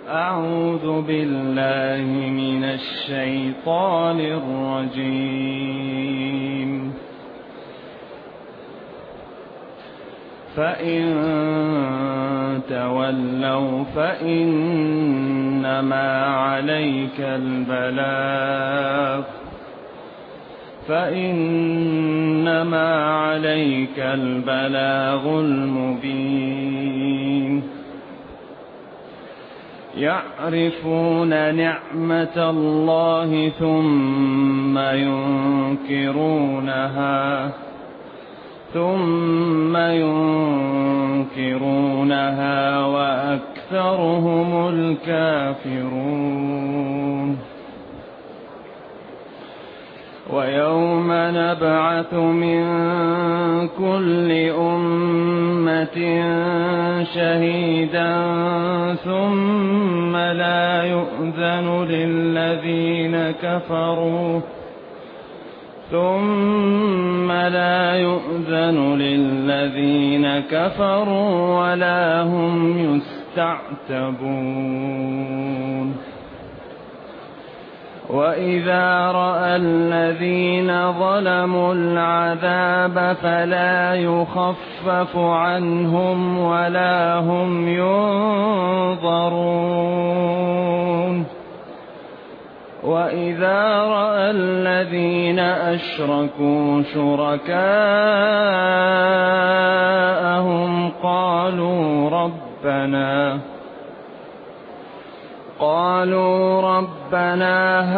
أعوذ بالله من الشيطان الرجيم. فإن تولوا فإنما عليك البلاغ المبين. يعرفون نعمة الله ثم ينكرونها وأكثرهم الكافرون. ويوم نبعث من كل أمة شهيدا ثم لا يؤذن للذين كفروا ولا هم يستعتبون. وإذا رأى الذين ظلموا العذاب فلا يخفف عنهم ولا هم ينظرون. وإذا رأى الذين أشركوا شركاءهم قالوا ربنا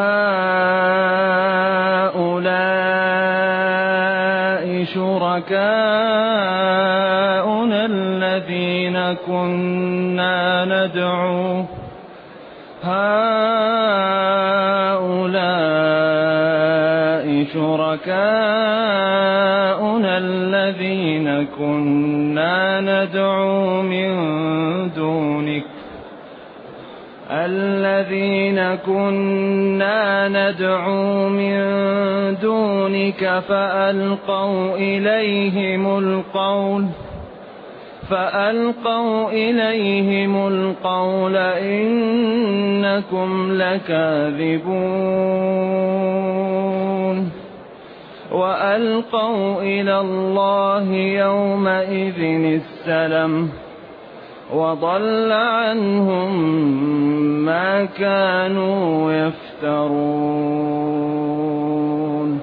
هؤلاء شركاؤنا الذين كنا ندعو من دونك فألقوا إليهم القول إنكم لكاذبون. وألقوا إلى الله يومئذ السلم وضل عنهم ما كانوا يفترون.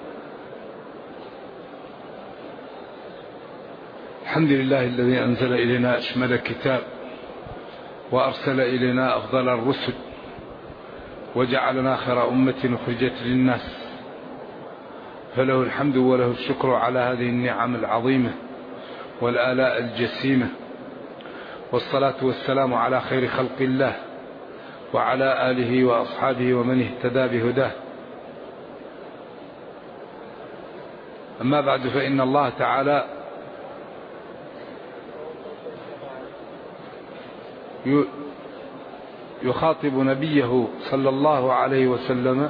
الحمد لله الذي أنزل إلينا أشمل كتاب وأرسل إلينا أفضل الرسل وجعلنا خير أمة أخرجت للناس، فله الحمد وله الشكر على هذه النعم العظيمة والآلاء الجسيمة، والصلاة والسلام على خير خلق الله وعلى آله وأصحابه ومن اهتدى بهداه. أما بعد، فإن الله تعالى يخاطب نبيه صلى الله عليه وسلم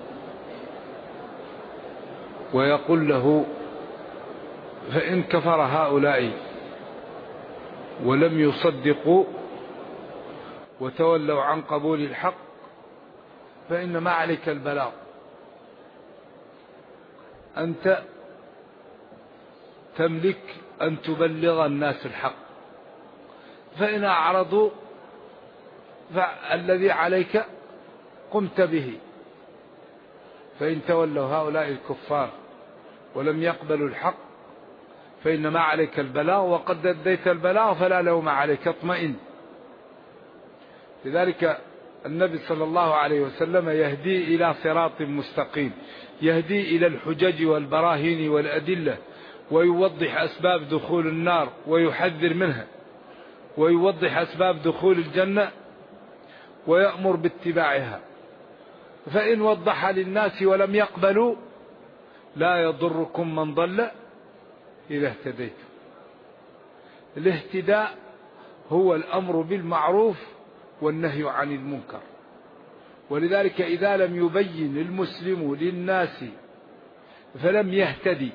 ويقول له: فإن كفر هؤلاء ولم يصدقوا وتولوا عن قبول الحق فإنما عليك البلاغ، أنت تملك أن تبلغ الناس الحق، فإن أعرضوا فالذي عليك قمت به. فإن تولوا هؤلاء الكفار ولم يقبلوا الحق فإنما عليك البلاغ، وقد أديت البلاغ فلا لوم عليك، اطمئن. لذلك النبي صلى الله عليه وسلم يهدي إلى صراط مستقيم، يهدي إلى الحجج والبراهين والأدلة، ويوضح أسباب دخول النار ويحذر منها، ويوضح أسباب دخول الجنة ويأمر باتباعها. فإن وضح للناس ولم يقبلوا لا يضركم من ضل إذا اهتديتم. الاهتداء هو الأمر بالمعروف والنهي عن المنكر، ولذلك إذا لم يبين المسلم للناس فلم يهتدي.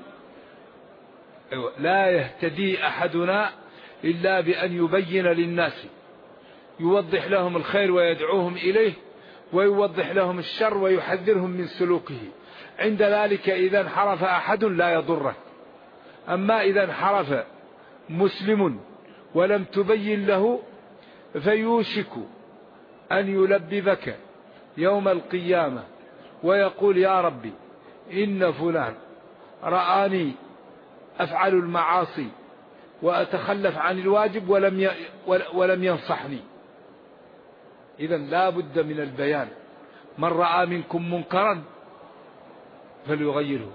لا يهتدي أحدنا إلا بأن يبين للناس، يوضح لهم الخير ويدعوهم إليه، ويوضح لهم الشر ويحذرهم من سلوكه. عند ذلك إذا انحرف أحد لا يضره. أما إذا انحرف مسلم ولم تبين له فيوشك أن يلببك يوم القيامة ويقول يا ربي إن فلان رآني أفعل المعاصي وأتخلف عن الواجب ولم ينصحني. إذا لا بد من البيان. من رأى منكم منكرا فليغيره.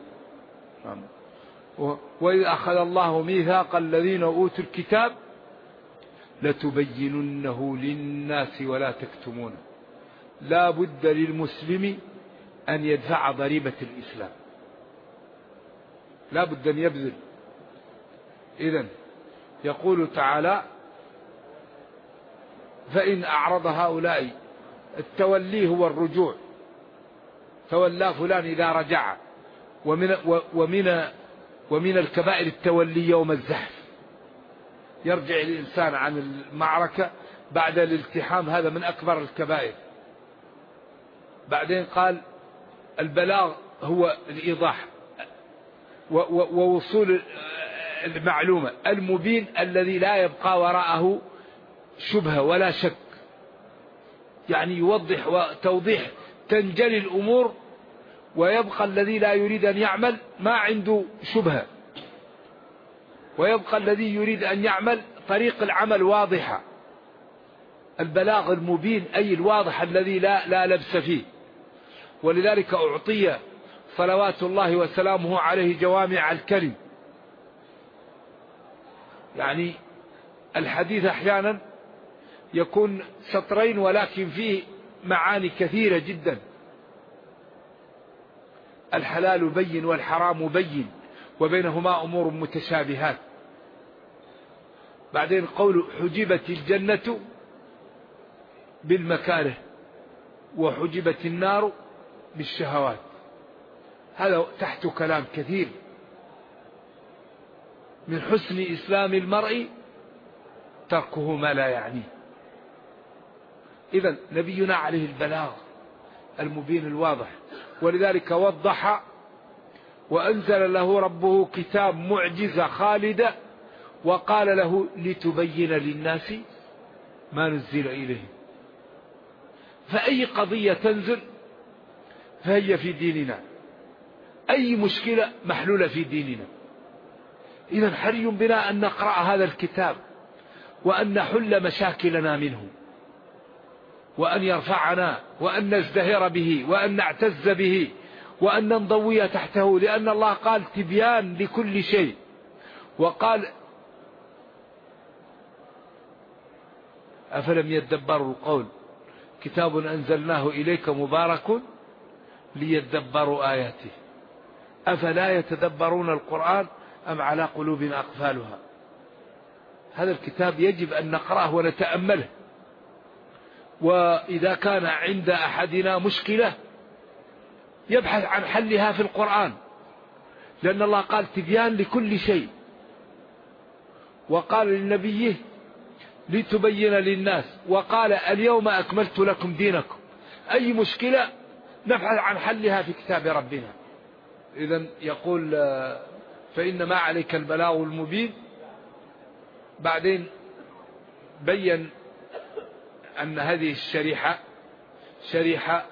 وإذ أخذ الله ميثاق الذين أوتوا الكتاب لتبيننه للناس ولا تكتمونه. لا بد للمسلم أن يدفع ضريبة الإسلام، لا بد أن يبذل. إذن يقول تعالى فإن أعرض هؤلاء، التولي هو الرجوع، تولى فلان إذا رجع. ومن الكبائر التولي يوم الزحف، يرجع الإنسان عن المعركة بعد الالتحام، هذا من أكبر الكبائر. بعدين قال البلاغ هو الإيضاح ووصول المعلومة المبين الذي لا يبقى وراءه شبهة ولا شك، يعني يوضح وتوضيح تنجلي الأمور، ويبقى الذي لا يريد أن يعمل ما عنده شبهة، ويبقى الذي يريد أن يعمل طريق العمل واضحة. البلاغ المبين أي الواضح الذي لا لبس فيه. ولذلك أعطي صلوات الله وسلامه عليه جوامع الكلم. يعني الحديث أحيانا يكون سطرين ولكن فيه معاني كثيرة جدا. الحلال بين والحرام بين وبينهما أمور متشابهات. بعدين قول حجبت الجنة بالمكاره وحجبت النار بالشهوات، هذا تحت كلام كثير. من حسن إسلام المرء تركه ما لا يعنيه. إذن نبينا عليه البلاغ المبين الواضح، ولذلك وضح وأنزل له ربه كتاب معجزة خالدة، وقال له لتبين للناس ما نزل إليهم. فأي قضية تنزل فهي في ديننا، أي مشكلة محلولة في ديننا. إذن حري بنا أن نقرأ هذا الكتاب وأن نحل مشاكلنا منه، وأن يرفعنا، وأن نزدهر به، وأن نعتز به، وأن ننضوي تحته، لأن الله قال تبيان لكل شيء. وقال أفلم يدبروا القول كتاب أنزلناه إليك مبارك ليدبروا آياته أفلا يتدبرون القرآن أم على قلوب أقفالها. هذا الكتاب يجب أن نقرأه ونتأمله. وإذا كان عند أحدنا مشكلة يبحث عن حلها في القرآن، لأن الله قال تبيان لكل شيء، وقال لنبيه لتبين للناس، وقال اليوم أكملت لكم دينكم. أي مشكلة نبحث عن حلها في كتاب ربنا. إذن يقول فإنما عليك البلاغ المبين. بعدين بين أن هذه شريحة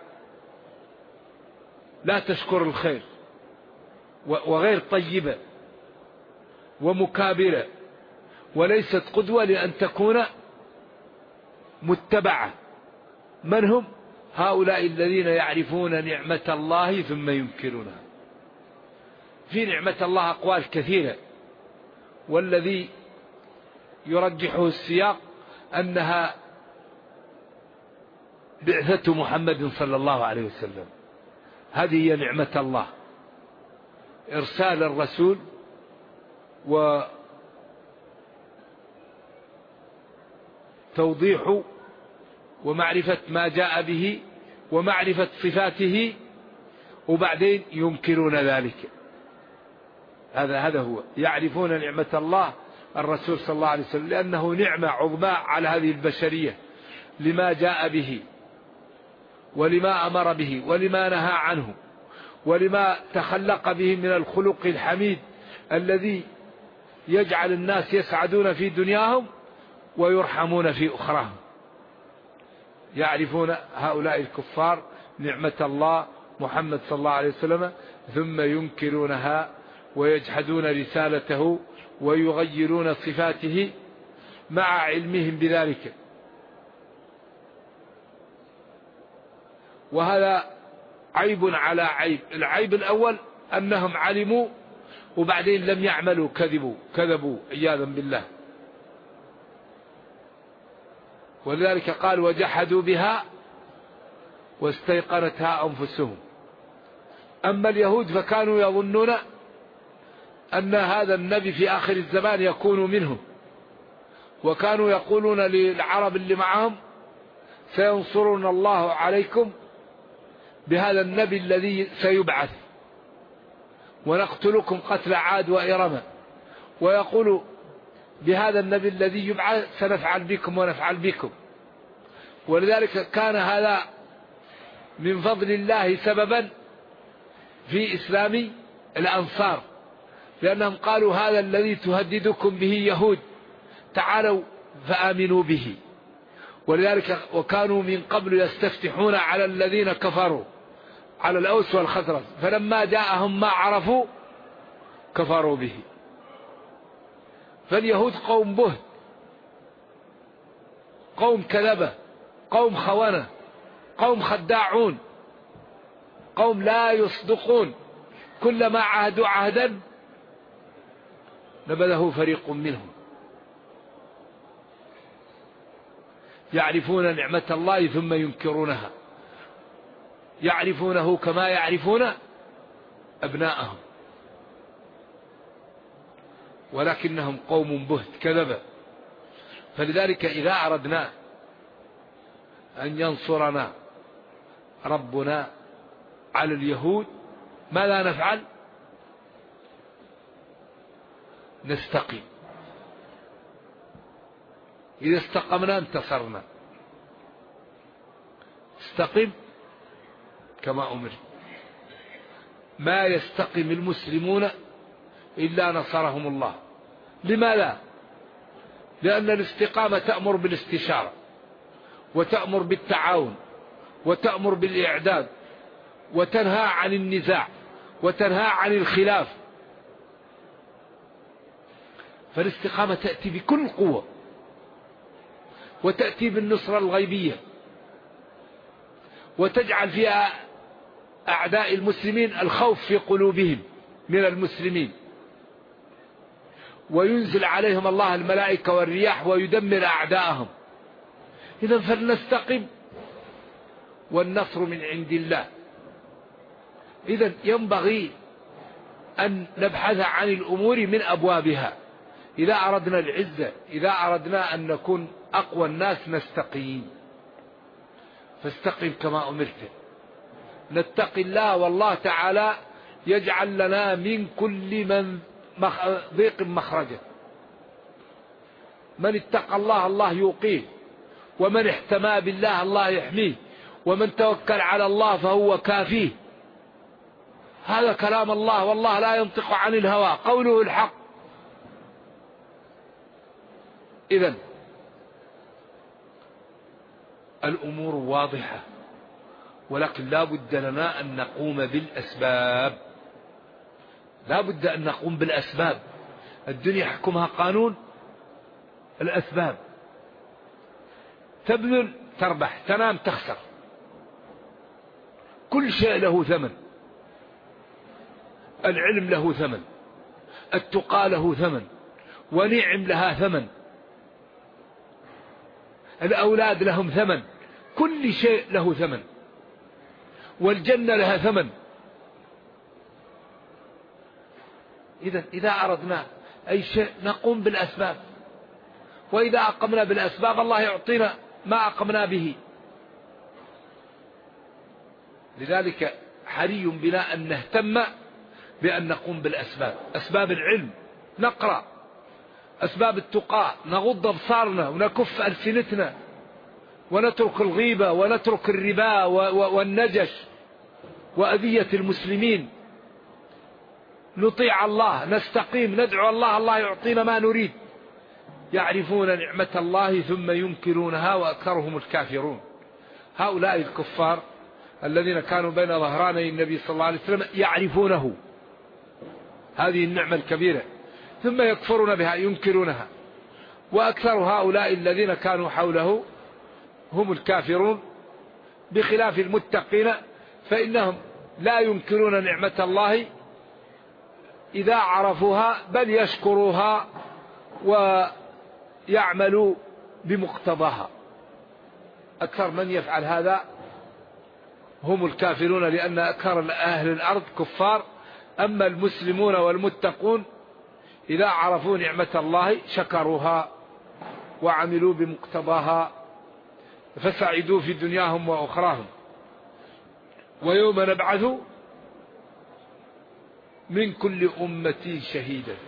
لا تشكر الخير، وغير طيبة ومكابرة، وليست قدوة لأن تكون متبعة. من هم هؤلاء الذين يعرفون نعمة الله ثم ينكرونها؟ في نعمة الله أقوال كثيرة، والذي يرجحه السياق أنها بعثة محمد صلى الله عليه وسلم. هذه هي نعمة الله، إرسال الرسول وتوضيح ومعرفة ما جاء به ومعرفة صفاته، وبعدين ينكرون ذلك. هذا هو يعرفون نعمة الله الرسول صلى الله عليه وسلم، لأنه نعمة عظمى على هذه البشرية. لما جاء به ولما أمر به ولما نهى عنه ولما تخلق به من الخلق الحميد الذي يجعل الناس يسعدون في دنياهم ويرحمون في أخراهم. يعرفون هؤلاء الكفار نعمة الله محمد صلى الله عليه وسلم ثم ينكرونها ويجحدون رسالته ويغيرون صفاته مع علمهم بذلك. وهذا عيب على عيب. العيب الأول أنهم علموا وبعدين لم يعملوا، كذبوا عياذا بالله. ولذلك قال وجحدوا بها واستيقنتها أنفسهم. أما اليهود فكانوا يظنون أن هذا النبي في آخر الزمان يكون منهم، وكانوا يقولون للعرب اللي معهم سينصرنا الله عليكم بهذا النبي الذي سيبعث ونقتلكم قتل عاد وإرم، ويقول بهذا النبي الذي يبعث سنفعل بكم ونفعل بكم. ولذلك كان هذا من فضل الله سببا في إسلام الأنصار، لأنهم قالوا هذا الذي تهددكم به يهود تعالوا فآمنوا به. ولذلك وكانوا من قبل يستفتحون على الذين كفروا على الأوس والخزرج، فلما جاءهم ما عرفوا كفروا به. فاليهود قوم بهت، قوم كذبة، قوم خونة، قوم خداعون، قوم لا يصدقون. كلما عاهدوا عهدا نبذه فريق منهم. يعرفون نعمة الله ثم ينكرونها، يعرفونه كما يعرفون أبناءهم، ولكنهم قوم بهت كذبة. فلذلك إذا أردنا أن ينصرنا ربنا على اليهود ماذا نفعل؟ نستقيم. إذا استقمنا انتصرنا. استقم كما أمرت. ما يستقم المسلمون إلا نصرهم الله. لماذا؟ لأن الاستقامة تأمر بالاستشارة، وتأمر بالتعاون، وتأمر بالإعداد، وتنهى عن النزاع، وتنهى عن الخلاف. فالاستقامة تأتي بكل قوة، وتأتي بالنصرة الغيبية، وتجعل فيها أعداء المسلمين الخوف في قلوبهم من المسلمين، وينزل عليهم الله الملائكة والرياح ويدمر أعداءهم. إذن فلنستقم والنصر من عند الله. إذن ينبغي أن نبحث عن الأمور من أبوابها. إذا أردنا العزة، إذا أردنا أن نكون أقوى الناس نستقيم. فاستقم كما أمرت. نتقي الله، والله تعالى يجعل لنا من كل من ضيق مخرجا. من اتقى الله الله يوقيه، ومن احتمى بالله الله يحميه، ومن توكل على الله فهو كافيه. هذا كلام الله، والله لا ينطق عن الهوى، قوله الحق. إذن الأمور واضحة، ولكن لا بد لنا أن نقوم بالأسباب. لا بد أن نقوم بالأسباب. الدنيا يحكمها قانون الأسباب. تبذل تربح، تنام تخسر. كل شيء له ثمن. العلم له ثمن، التقى له ثمن، ونعم لها ثمن، الأولاد لهم ثمن، كل شيء له ثمن، والجنة لها ثمن. إذا أردنا أي شيء نقوم بالأسباب، وإذا أقمنا بالأسباب الله يعطينا ما أقمنا به. لذلك حري بنا أن نهتم بأن نقوم بالأسباب. أسباب العلم نقرأ، أسباب التقى نغض أبصارنا ونكف ألسنتنا، ونترك الغيبة ونترك الربا والنجش وأذية المسلمين، نطيع الله، نستقيم، ندعو الله، الله يعطينا ما نريد. يعرفون نعمة الله ثم ينكرونها وأكثرهم الكافرون. هؤلاء الكفار الذين كانوا بين ظهراني النبي صلى الله عليه وسلم يعرفونه هذه النعمة الكبيرة ثم يكفرون بها، ينكرونها. وأكثر هؤلاء الذين كانوا حوله هم الكافرون، بخلاف المتقين فإنهم لا ينكرون نعمة الله إذا عرفوها، بل يشكروها ويعملوا بمقتضاها. أكثر من يفعل هذا هم الكافرون، لأن أكثر أهل الأرض كفار. أما المسلمون والمتقون إذا عرفوا نعمة الله شكروها وعملوا بمقتضاها، فسعدوا في دنياهم وأخراهم. ويوم نبعث من كل أمة شهيدا،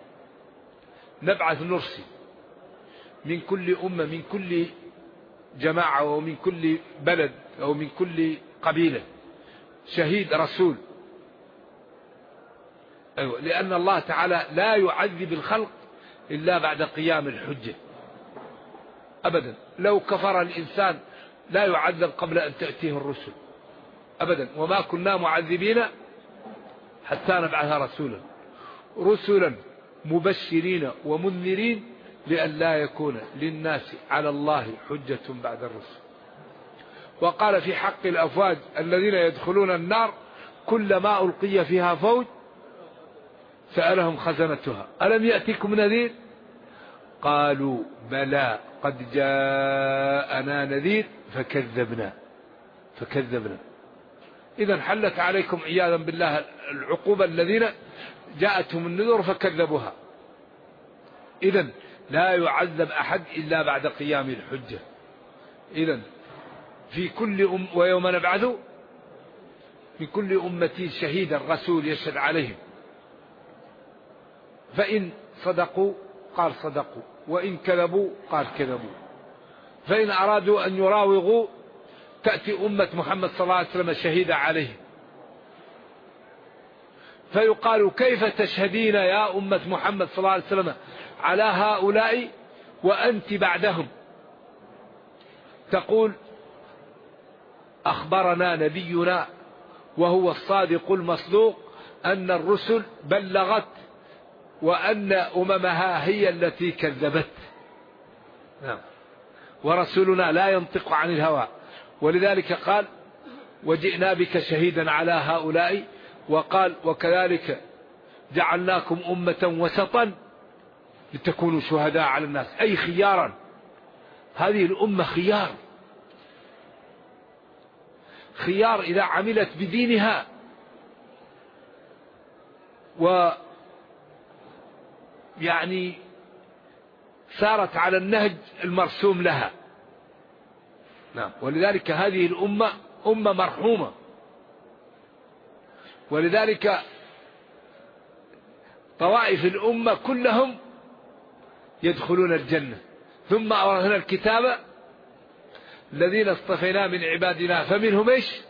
نبعث نرسل من كل أمة، من كل جماعة ومن كل بلد أو من كل قبيلة شهيد رسول. أيوة، لأن الله تعالى لا يعذب الخلق إلا بعد قيام الحجة أبدا. لو كفر الإنسان لا يعذب قبل أن تأتيه الرسل أبدا. وما كنا معذبين حتى نبعث رسولا، رسلا مبشرين ومنذرين لئلا يكون للناس على الله حجة بعد الرسل. وقال في حق الأفواج الذين يدخلون النار كلما ألقي فيها فوج سألهم خزنتها ألم يأتكم نذير قالوا بلى قد جاءنا نذير فكذبنا. إذا حلت عليكم عياذا بالله العقوبة الذين جاءتهم النذر فكذبوها. إذا لا يعذب أحد إلا بعد قيام الحجة. إذا في كل ويوم نبعث في كل أمة شهيدا رسول يشهد عليهم، فإن صدقوا قال صدقوا، وإن كذبوا قال كذبوا. فإن أرادوا أن يراوغوا تأتي أمة محمد صلى الله عليه وسلم شهيدا عليه، فيقال كيف تشهدين يا أمة محمد صلى الله عليه وسلم على هؤلاء وأنت بعدهم؟ تقول أخبرنا نبينا وهو الصادق المصدوق أن الرسل بلغت وأن أممها هي التي كذبت. ورسولنا لا ينطق عن الهوى، ولذلك قال وجئنا بك شهيدا على هؤلاء، وقال وكذلك جعلناكم أمة وسطا لتكونوا شهداء على الناس، أي خيارا. هذه الأمة خيار إذا عملت بدينها ويعني سارت على النهج المرسوم لها. ولذلك هذه الأمة أمة مرحومة، ولذلك طوائف الأمة كلهم يدخلون الجنة. ثم أورثنا الكتاب الذين اصطفينا من عبادنا فمنهم ايش؟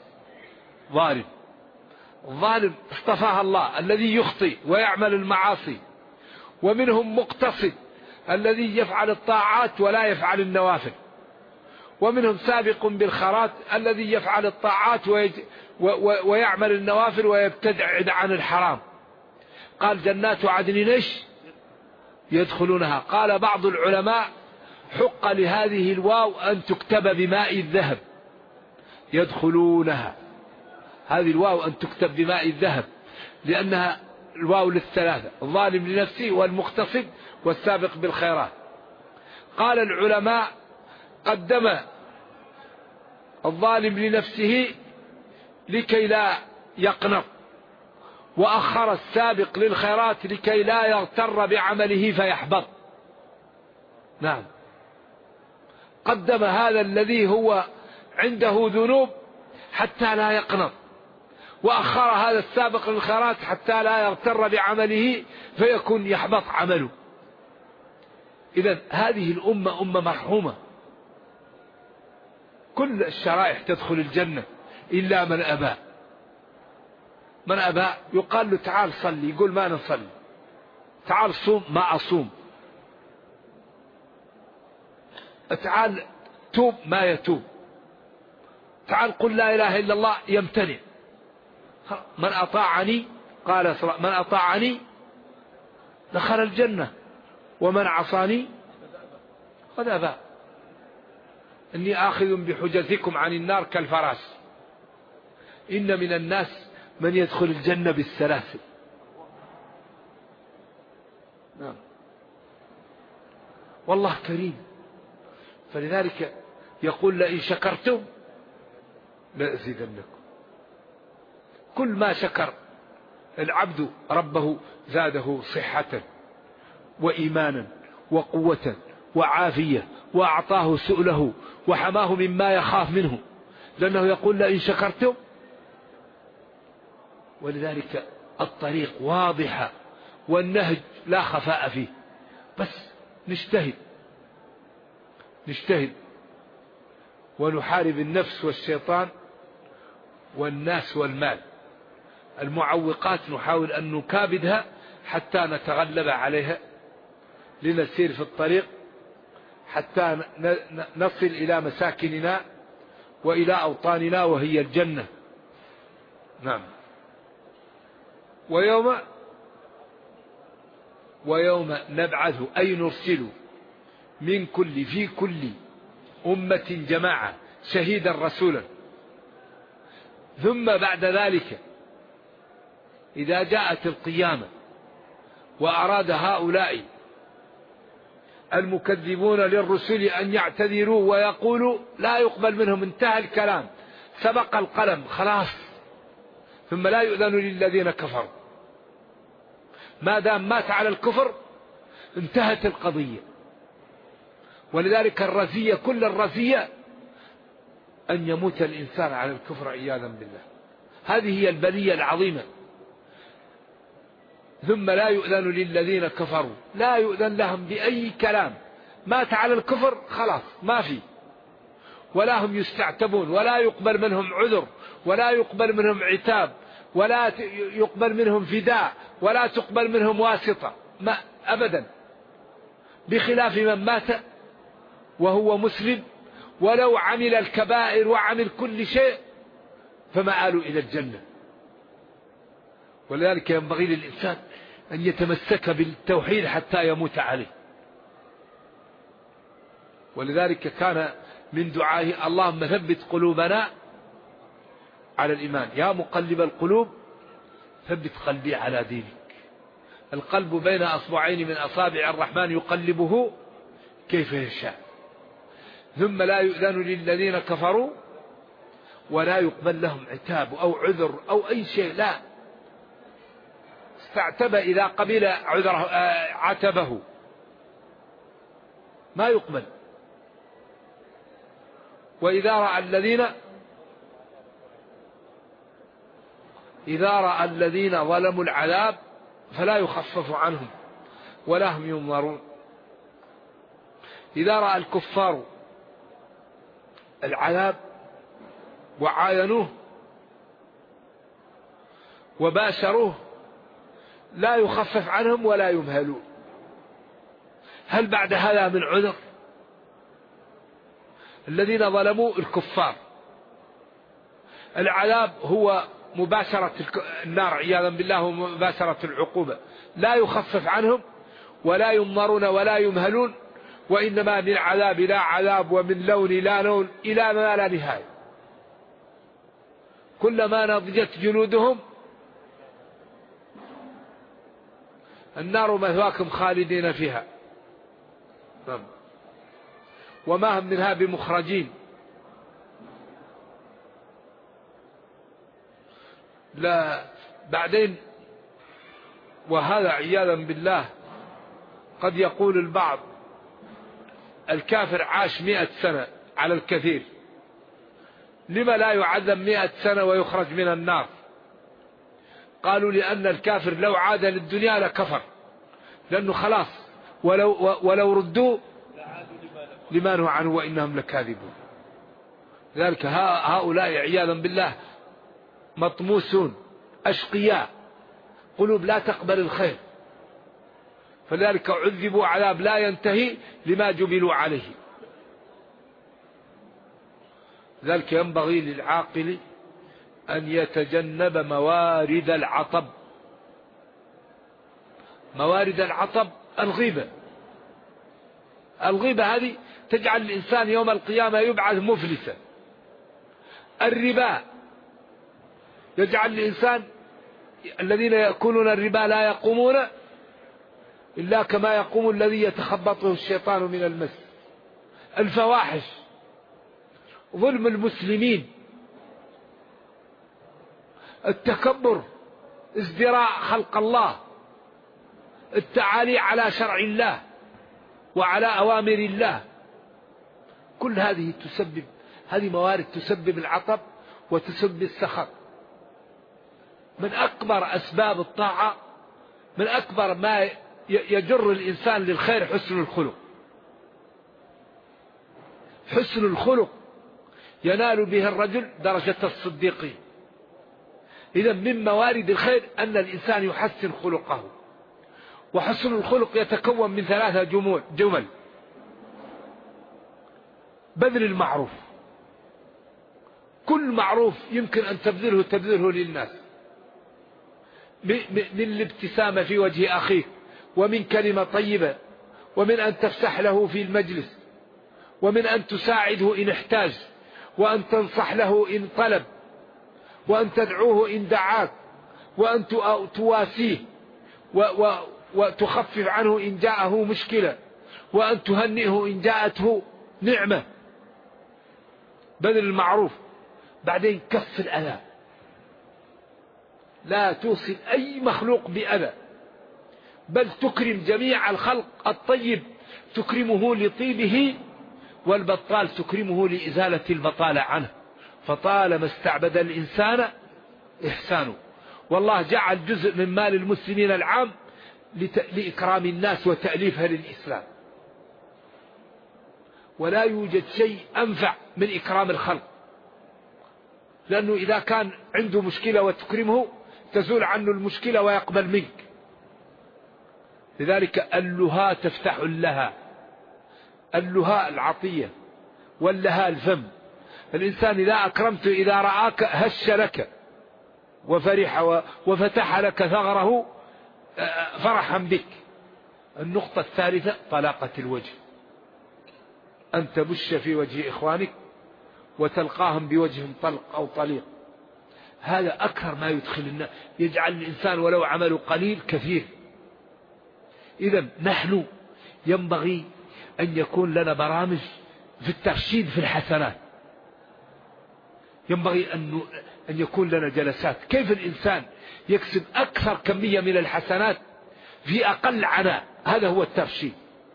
ظالم اصطفاها الله الذي يخطئ ويعمل المعاصي، ومنهم مقتصد الذي يفعل الطاعات ولا يفعل النوافل، ومنهم سابق بالخيرات الذي يفعل الطاعات ويعمل النوافل ويبتعد عن الحرام. قال جنات عدن ايش؟ يدخلونها. قال بعض العلماء حق لهذه الواو أن تكتب بماء الذهب، يدخلونها. هذه الواو أن تكتب بماء الذهب لأنها الواو للثلاثة، الظالم لنفسه والمقتصد والسابق بالخيرات. قال العلماء قدم الظالم لنفسه لكي لا يقنط، وأخر السابق للخيرات لكي لا يغتر بعمله فيحبط. قدم هذا الذي هو عنده ذنوب حتى لا يقنط، وأخر هذا السابق للخيرات حتى لا يغتر بعمله فيكون يحبط عمله. إذن هذه الأمة أمة مرحومة، كل الشرائح تدخل الجنة إلا من أبى. من أبى يقال له تعال صلي، يقول ما نصلي. تعال صوم، ما أصوم. تعال توب، ما يتوب. تعال قل لا إله إلا الله، يمتنع. من أطاعني، قال من أطاعني دخل الجنة ومن عصاني قد أبى. إني آخذ بحجزكم عن النار كالفراش. إن من الناس من يدخل الجنة بالسلاسل. نعم. والله كريم، فلذلك يقول لئن شكرتم لأزيدنكم. كل ما شكر العبد ربه زاده صحة وإيمانا وقوة وعافية، وأعطاه سؤله وحماه مما يخاف منه، لأنه يقول لئن شكرتم. ولذلك الطريق واضحة والنهج لا خفاء فيه، بس نجتهد ونحارب النفس والشيطان والناس والمال. المعوقات نحاول أن نكابدها حتى نتغلب عليها، لنسير في الطريق حتى نصل إلى مساكننا وإلى أوطاننا وهي الجنة. نعم. ويوم نبعث أي نرسل في كل أمة جماعة شهيدا رسولا، ثم بعد ذلك إذا جاءت القيامة وأراد هؤلاء المكذبون للرسل أن يعتذروا ويقولوا لا يقبل منهم، انتهى الكلام، سبق القلم، خلاص. ثم لا يؤذن للذين كفروا، ما دام مات على الكفر انتهت القضية. ولذلك الرزية، كل الرزية أن يموت الإنسان على الكفر عياذا بالله. هذه هي البلية العظيمة. ثم لا يؤذن للذين كفروا، لا يؤذن لهم بأي كلام، مات على الكفر خلاص ما في، ولا هم يستعتبون، ولا يقبل منهم عذر، ولا يقبل منهم عتاب، ولا يقبل منهم فداء، ولا تقبل منهم واسطة، ما أبدا. بخلاف من مات وهو مسلم ولو عمل الكبائر وعمل كل شيء فمآله إلى الجنة. ولذلك ينبغي للإنسان أن يتمسك بالتوحيد حتى يموت عليه. ولذلك كان من دعائه اللهم ثبت قلوبنا على الإيمان، يا مقلب القلوب ثبت قلبي على دينك. القلب بين أصبعين من أصابع الرحمن يقلبه كيف يشاء. ثم لا يؤذن للذين كفروا ولا يقبل لهم عتاب أو عذر أو أي شيء، لا. استعتب إذا قبل عذره عتبه ما يقبل. وإذا رأى الذين ظلموا العذاب فلا يخفف عنهم ولا هم ينظرون. إذا رأى الكفار العذاب وعاينوه وباشروه لا يخفف عنهم ولا يمهلون. هل بعد هذا من عذر؟ الذين ظلموا الكفار، العذاب هو مباشرة النار عياذا بالله ومباشرة العقوبة، لا يخفف عنهم ولا ينظرون ولا يمهلون، وإنما من عذاب لا عذاب ومن لون لا لون إلى ما لا نهاية. كلما نضجت جلودهم النار مثواكم خالدين فيها وما هم منها بمخرجين. لا بعدين، وهذا عياذا بالله قد يقول البعض الكافر عاش 100 سنة على الكثير، لما لا يعذب 100 سنة ويخرج من النار؟ قالوا لأن الكافر لو عاد للدنيا لكفر، لأنه خلاص ولو ردوا لما نهوا عنه وإنهم لكاذبون. ذلك هؤلاء عياذا بالله مطموسون أشقياء، قلوب لا تقبل الخير، فلذلك عذبوا عذاب لا ينتهي لما جبلوا عليه. ذلك ينبغي للعاقل أن يتجنب موارد العطب. موارد العطب الغيبة. الغيبة هذه تجعل الإنسان يوم القيامة يبعث مفلسا. الربا يجعل الإنسان، الذين يأكلون الربا لا يقومون إلا كما يقوم الذي يتخبطه الشيطان من المس. الفواحش، ظلم المسلمين، التكبر، ازدراء خلق الله، التعالي على شرع الله وعلى أوامر الله، كل هذه موارد تسبب العطب وتسبب السخط. من أكبر أسباب الطاعة، من أكبر ما يجر الإنسان للخير حسن الخلق. حسن الخلق ينال به الرجل درجة الصديقين. إذا من موارد الخير أن الإنسان يحسن خلقه. وحسن الخلق يتكون من 3 جمل: بذل المعروف، كل معروف يمكن أن تبذله للناس، من الابتسامة في وجه أخيك، ومن كلمة طيبة، ومن أن تفسح له في المجلس، ومن أن تساعده إن احتاج، وأن تنصح له إن طلب، وأن تدعوه إن دعاك، وأن تواسيه وتخفف عنه إن جاءه مشكلة، وأن تهنئه إن جاءته نعمة. بذل المعروف. بعدين كف الأذى، لا توصل أي مخلوق بأذى، بل تكرم جميع الخلق. الطيب تكرمه لطيبه، والبطال تكرمه لإزالة البطالة عنه. فطالما استعبد الإنسان إحسانه. والله جعل جزء من مال المسلمين العام لإكرام الناس وتأليفها للإسلام، ولا يوجد شيء أنفع من إكرام الخلق، لأنه إذا كان عنده مشكلة وتكرمه تزول عنه المشكلة ويقبل منك. لذلك اللها تفتح اللها. اللها العطية، واللها الفم. الإنسان إذا أكرمته إذا رآك هش لك وفرح وفتح لك ثغره فرحا بك. النقطة الثالثة طلاقة الوجه، أن تبش في وجه إخوانك وتلقاهم بوجه طلق أو طليق. هذا أكثر ما يجعل الإنسان ولو عمله قليل كثير. إذا نحن ينبغي أن يكون لنا برامج في الترشيد في الحسنات. ينبغي أن يكون لنا جلسات كيف الإنسان يكسب أكثر كمية من الحسنات في أقل عناء. هذا هو الترشيد.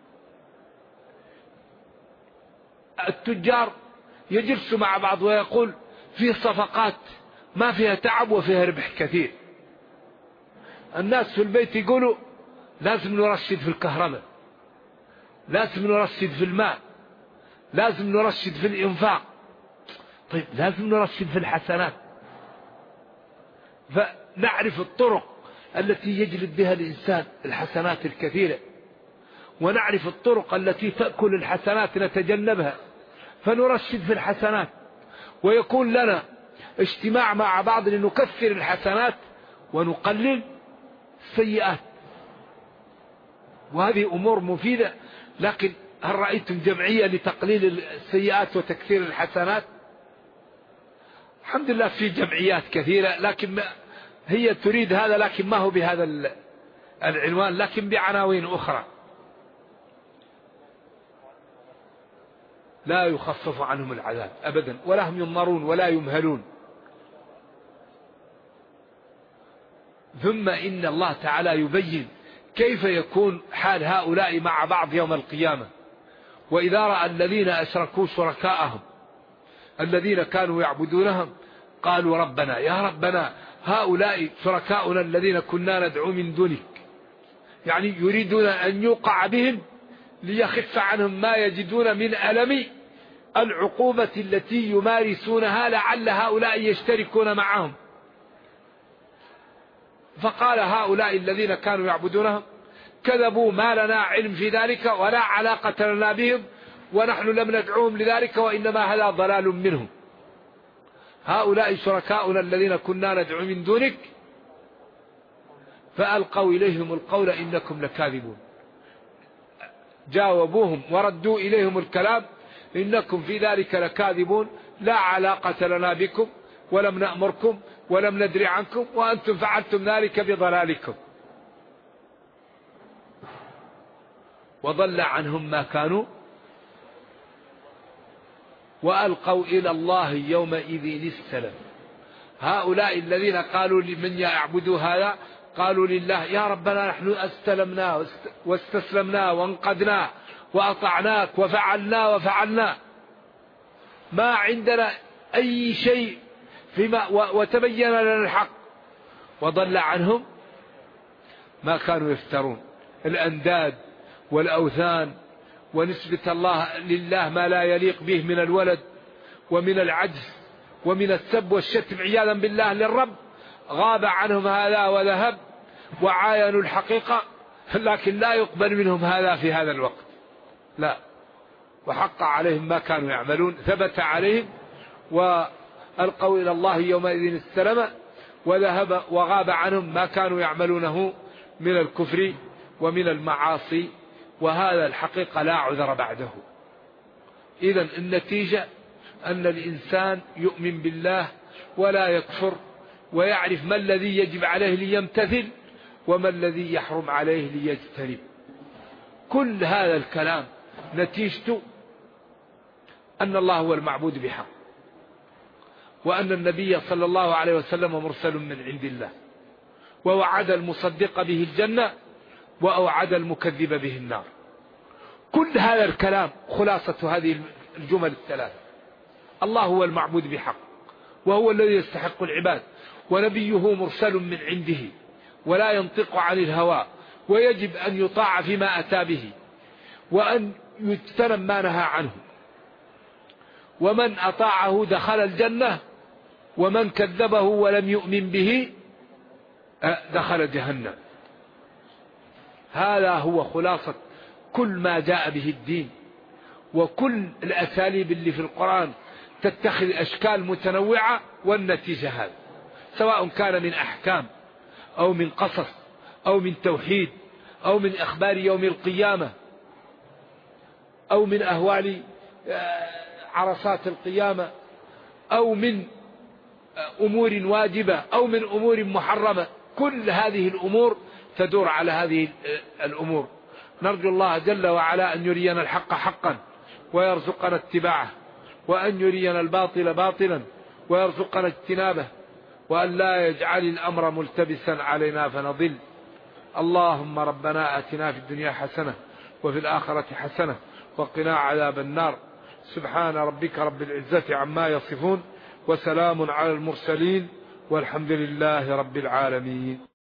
التجار يجلسوا مع بعض ويقول في صفقات ما فيها تعب وفيها ربح كثير. الناس في البيت يقولوا لازم نرشد في الكهرباء، لازم نرشد في الماء، لازم نرشد في الإنفاق. طيب لازم نرشد في الحسنات، فنعرف الطرق التي يجلب بها الإنسان الحسنات الكثيرة، ونعرف الطرق التي تأكل الحسنات نتجنبها، فنرشد في الحسنات. ويكون لنا اجتماع مع بعض لنكثر الحسنات ونقلل السيئات. وهذه أمور مفيدة. لكن هل رأيتم جمعية لتقليل السيئات وتكثير الحسنات؟ الحمد لله في جمعيات كثيرة، لكن هي تريد هذا، لكن ما هو بهذا العنوان، لكن بعناوين أخرى. لا يخفف عنهم العذاب أبدا، ولا هم ينظرون ولا يمهلون. ثم إن الله تعالى يبين كيف يكون حال هؤلاء مع بعض يوم القيامة. وإذا رأى الذين أشركوا شركاءهم الذين كانوا يعبدونهم قالوا ربنا يا ربنا هؤلاء شركاؤنا الذين كنا ندعو من دونك. يعني يريدون أن يوقع بهم ليخف عنهم ما يجدون من ألم العقوبة التي يمارسونها لعل هؤلاء يشتركون معهم. فقال هؤلاء الذين كانوا يعبدونهم كذبوا ما لنا علم في ذلك ولا علاقة لنا بهم ونحن لم ندعوهم لذلك وإنما هذا ضلال منهم. هؤلاء شركاؤنا الذين كنا ندعو من دونك فألقوا إليهم القول إنكم لكاذبون. جاوبوهم وردوا إليهم الكلام إنكم في ذلك لكاذبون، لا علاقة لنا بكم ولم نأمركم ولم ندري عنكم وأنتم فعلتم ذلك بضلالكم. وضل عنهم ما كانوا وألقوا إلى الله يومئذ السلام. هؤلاء الذين قالوا لمن يعبدوا هذا قالوا لله يا ربنا نحن استلمنا واستسلمنا وانقدنا وأطعناك وفعلنا ما عندنا أي شيء فيما وتبين لنا الحق. وضل عنهم ما كانوا يفترون، الأنداد والأوثان ونسبة الله لله ما لا يليق به من الولد ومن العجز ومن السب والشتم عياذا بالله للرب. غاب عنهم هذا وذهب وعاينوا الحقيقة، لكن لا يقبل منهم هذا في هذا الوقت، لا. وحق عليهم ما كانوا يعملون، ثبت عليهم وألقوا إلى الله يومئذ السلام وذهب وغاب عنهم ما كانوا يعملونه من الكفر ومن المعاصي. وهذا الحقيقة لا عذر بعده. إذن النتيجة أن الإنسان يؤمن بالله ولا يكفر ويعرف ما الذي يجب عليه ليمتثل وما الذي يحرم عليه ليجتنب. كل هذا الكلام نتيجته أن الله هو المعبود بحق، وأن النبي صلى الله عليه وسلم مرسل من عند الله، ووعد المصدق به الجنة وأوعد المكذب به النار. كل هذا الكلام خلاصة هذه الجمل الثلاثة. الله هو المعبود بحق وهو الذي يستحق العباد، ونبيه مرسل من عنده ولا ينطق عن الهوى، ويجب أن يطاع فيما أتى به وأن يجتنب ما نهى عنه. ومن أطاعه دخل الجنة ومن كذبه ولم يؤمن به دخل جهنم. هذا هو خلاصة كل ما جاء به الدين. وكل الأساليب اللي في القرآن تتخذ أشكال متنوعة، والنتيجة هذا، سواء كان من أحكام أو من قصص أو من توحيد أو من أخبار يوم القيامة أو من أهوال عرصات القيامة أو من أمور واجبة أو من أمور محرمة. كل هذه الأمور تدور على هذه الأمور. نرجو الله جل وعلا أن يرينا الحق حقا ويرزقنا اتباعه، وأن يرينا الباطل باطلا ويرزقنا اجتنابه، وأن لا يجعل الأمر ملتبسا علينا فنضل. اللهم ربنا آتنا في الدنيا حسنة وفي الآخرة حسنة وقنا عذاب النار. سبحان ربك رب العزة عما يصفون وسلام على المرسلين والحمد لله رب العالمين.